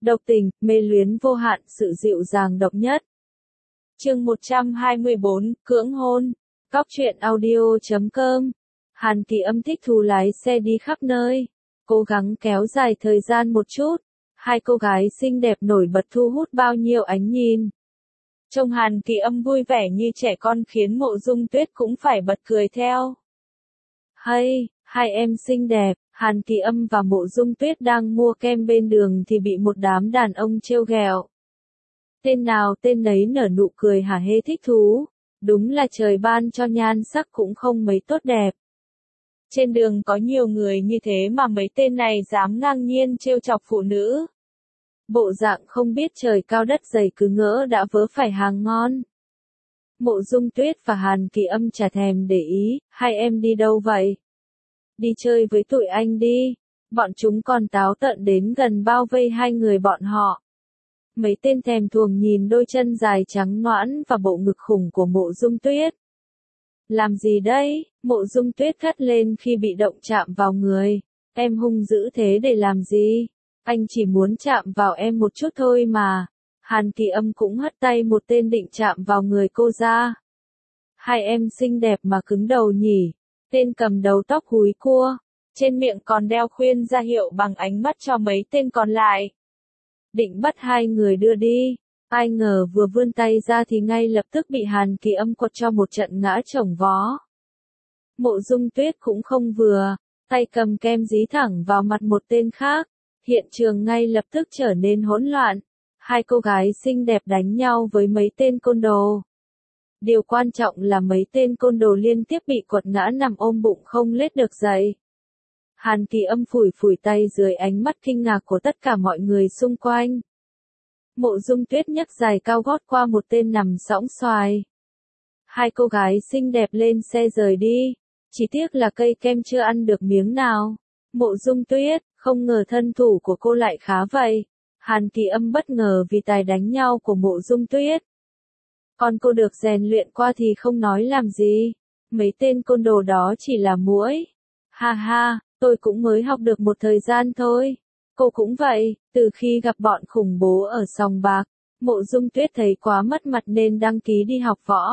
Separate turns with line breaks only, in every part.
độc tình, mê luyến vô hạn, sự dịu dàng độc nhất. Chương 124, cưỡng hôn. Góc truyện audio.com. Hàn Kỳ Âm thích thú lái xe đi khắp nơi, cố gắng kéo dài thời gian một chút. Hai cô gái xinh đẹp nổi bật thu hút bao nhiêu ánh nhìn. Trông Hàn Kỳ Âm vui vẻ như trẻ con khiến Mộ Dung Tuyết cũng phải bật cười theo. Hay, hai em xinh đẹp. Hàn Kỳ Âm và Mộ Dung Tuyết đang mua kem bên đường thì bị một đám đàn ông trêu ghẹo. Tên nào tên nấy nở nụ cười hả hê thích thú, đúng là trời ban cho nhan sắc cũng không mấy tốt đẹp. Trên đường có nhiều người như thế mà mấy tên này dám ngang nhiên trêu chọc phụ nữ. Bộ dạng không biết trời cao đất dày cứ ngỡ đã vớ phải hàng ngon. Mộ Dung Tuyết và Hàn Kỳ Âm chả thèm để ý, hai em đi đâu vậy? Đi chơi với tụi anh đi. Bọn chúng còn táo tợn đến gần bao vây hai người bọn họ. Mấy tên thèm thuồng nhìn đôi chân dài trắng nõn và bộ ngực khủng của Mộ Dung Tuyết. Làm gì đây? Mộ Dung Tuyết thét lên khi bị động chạm vào người. Em hung dữ thế để làm gì? Anh chỉ muốn chạm vào em một chút thôi mà. Hàn Kỳ Âm cũng hất tay một tên định chạm vào người cô ra. Hai em xinh đẹp mà cứng đầu nhỉ. Tên cầm đầu tóc húi cua, trên miệng còn đeo khuyên ra hiệu bằng ánh mắt cho mấy tên còn lại. Định bắt hai người đưa đi, ai ngờ vừa vươn tay ra thì ngay lập tức bị Hàn Kỳ Âm quật cho một trận ngã chồng vó. Mộ Dung Tuyết cũng không vừa, tay cầm kem dí thẳng vào mặt một tên khác, hiện trường ngay lập tức trở nên hỗn loạn. Hai cô gái xinh đẹp đánh nhau với mấy tên côn đồ. Điều quan trọng là mấy tên côn đồ liên tiếp bị quật ngã nằm ôm bụng không lết được dậy. Hàn Kỳ Âm phủi phủi tay dưới ánh mắt kinh ngạc của tất cả mọi người xung quanh. Mộ Dung Tuyết nhấc giày cao gót qua một tên nằm sõng xoài. Hai cô gái xinh đẹp lên xe rời đi, chỉ tiếc là cây kem chưa ăn được miếng nào. Mộ Dung Tuyết, không ngờ thân thủ của cô lại khá vậy. Hàn Kỳ Âm bất ngờ vì tài đánh nhau của Mộ Dung Tuyết. Còn cô được rèn luyện qua thì không nói làm gì. Mấy tên côn đồ đó chỉ là muỗi. Ha ha, tôi cũng mới học được một thời gian thôi. Cô cũng vậy, từ khi gặp bọn khủng bố ở sòng bạc, Mộ Dung Tuyết thấy quá mất mặt nên đăng ký đi học võ.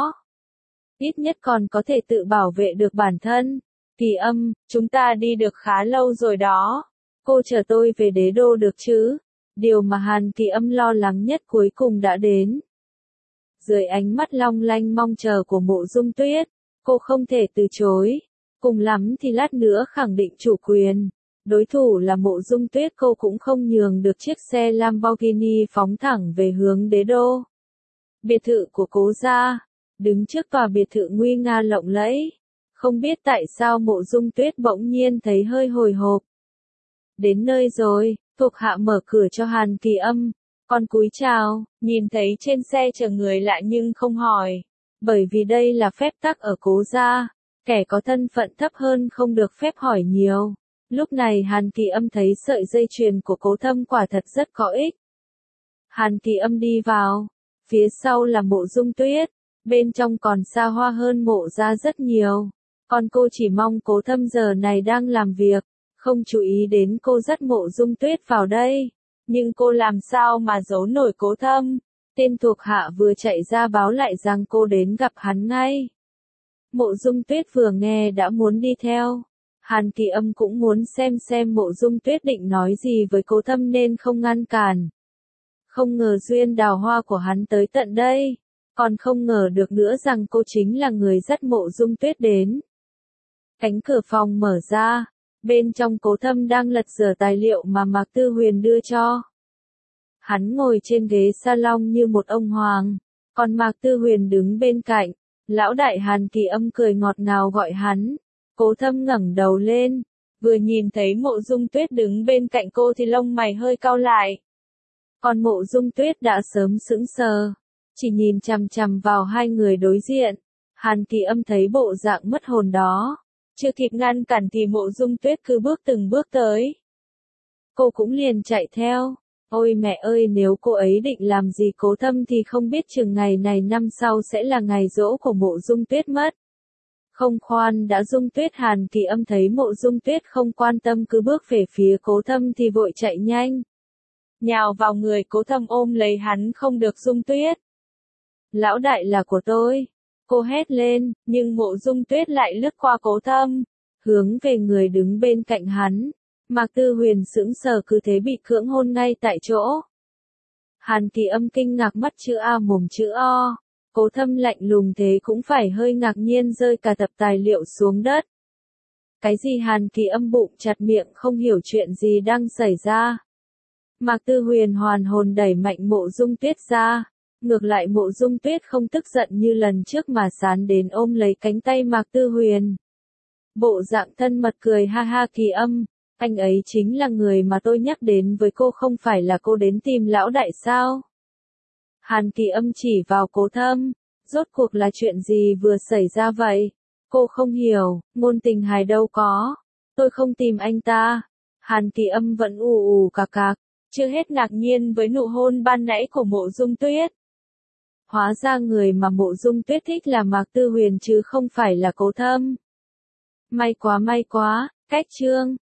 Ít nhất còn có thể tự bảo vệ được bản thân. Kỳ Âm, chúng ta đi được khá lâu rồi đó. Cô chở tôi về đế đô được chứ? Điều mà Hàn Kỳ Âm lo lắng nhất cuối cùng đã đến. Dưới ánh mắt long lanh mong chờ của Mộ Dung Tuyết, cô không thể từ chối. Cùng lắm thì lát nữa khẳng định chủ quyền. Đối thủ là Mộ Dung Tuyết, cô cũng không nhường được chiếc xe Lamborghini phóng thẳng về hướng đế đô. Biệt thự của Cố gia, đứng trước tòa biệt thự nguy nga lộng lẫy. Không biết tại sao Mộ Dung Tuyết bỗng nhiên thấy hơi hồi hộp. Đến nơi rồi, thuộc hạ mở cửa cho Hàn Kỳ Âm. Con cúi chào, nhìn thấy trên xe chờ người lạ nhưng không hỏi. Bởi vì đây là phép tắc ở Cố gia, kẻ có thân phận thấp hơn không được phép hỏi nhiều. Lúc này Hàn Kỳ Âm thấy sợi dây chuyền của Cố Thâm quả thật rất có ích. Hàn Kỳ Âm đi vào, phía sau là Mộ Dung Tuyết, bên trong còn xa hoa hơn Mộ gia rất nhiều. Còn cô chỉ mong Cố Thâm giờ này đang làm việc, không chú ý đến cô dắt Mộ Dung Tuyết vào đây. Nhưng cô làm sao mà giấu nổi Cố Thâm? Tên thuộc hạ vừa chạy ra báo lại rằng cô đến gặp hắn ngay. Mộ Dung Tuyết vừa nghe đã muốn đi theo. Hàn Kỳ Âm cũng muốn xem Mộ Dung Tuyết định nói gì với Cố Thâm nên không ngăn cản. Không ngờ duyên đào hoa của hắn tới tận đây. Còn không ngờ được nữa rằng cô chính là người dắt Mộ Dung Tuyết đến. Cánh cửa phòng mở ra. Bên trong Cố Thâm đang lật dở tài liệu mà Mạc Tư Huyền đưa cho. Hắn ngồi trên ghế salon như một ông hoàng, còn Mạc Tư Huyền đứng bên cạnh. Lão đại Hàn Kỳ Âm cười ngọt ngào gọi hắn. Cố Thâm ngẩng đầu lên, vừa nhìn thấy Mộ Dung Tuyết đứng bên cạnh cô thì lông mày hơi cau lại. Còn Mộ Dung Tuyết đã sớm sững sờ, chỉ nhìn chằm chằm vào hai người đối diện. Hàn Kỳ Âm thấy bộ dạng mất hồn đó, chưa kịp ngăn cản thì Mộ Dung Tuyết cứ bước từng bước tới. Cô cũng liền chạy theo. Ôi mẹ ơi, nếu cô ấy định làm gì Cố Thâm thì không biết chừng ngày này năm sau sẽ là ngày giỗ của Mộ Dung Tuyết mất. Không khoan đã Dung Tuyết. Hàn Kỳ Âm thấy Mộ Dung Tuyết không quan tâm cứ bước về phía Cố Thâm thì vội chạy nhanh. nhào vào người Cố Thâm ôm lấy hắn không được. Dung Tuyết. Lão đại là của tôi. Cô hét lên, nhưng Mộ Dung Tuyết lại lướt qua Cố Thâm, hướng về người đứng bên cạnh hắn. Mạc Tư Huyền sững sờ cứ thế bị cưỡng hôn ngay tại chỗ. Hàn Kỳ Âm kinh ngạc mắt chữ A mồm chữ O. Cố Thâm lạnh lùng thế cũng phải hơi ngạc nhiên rơi cả tập tài liệu xuống đất. Cái gì? Hàn Kỳ Âm bụng chặt miệng không hiểu chuyện gì đang xảy ra. Mạc Tư Huyền hoàn hồn đẩy mạnh Mộ Dung Tuyết ra. Ngược lại Mộ Dung Tuyết không tức giận như lần trước mà sán đến ôm lấy cánh tay Mạc Tư Huyền. Bộ dạng thân mật cười ha ha. Kỳ Âm, anh ấy chính là người mà tôi nhắc đến với cô, không phải là cô đến tìm lão đại sao? Hàn Kỳ Âm chỉ vào Cố Thâm, rốt cuộc là chuyện gì vừa xảy ra vậy? Cô không hiểu, ngôn tình hài đâu có. Tôi không tìm anh ta. Hàn Kỳ Âm vẫn ù ù cạc cạc, chưa hết ngạc nhiên với nụ hôn ban nãy của Mộ Dung Tuyết. Hóa ra người mà Mộ Dung Tuyết thích là Mạc Tư Huyền chứ không phải là Cố Thâm. May quá, cách chương.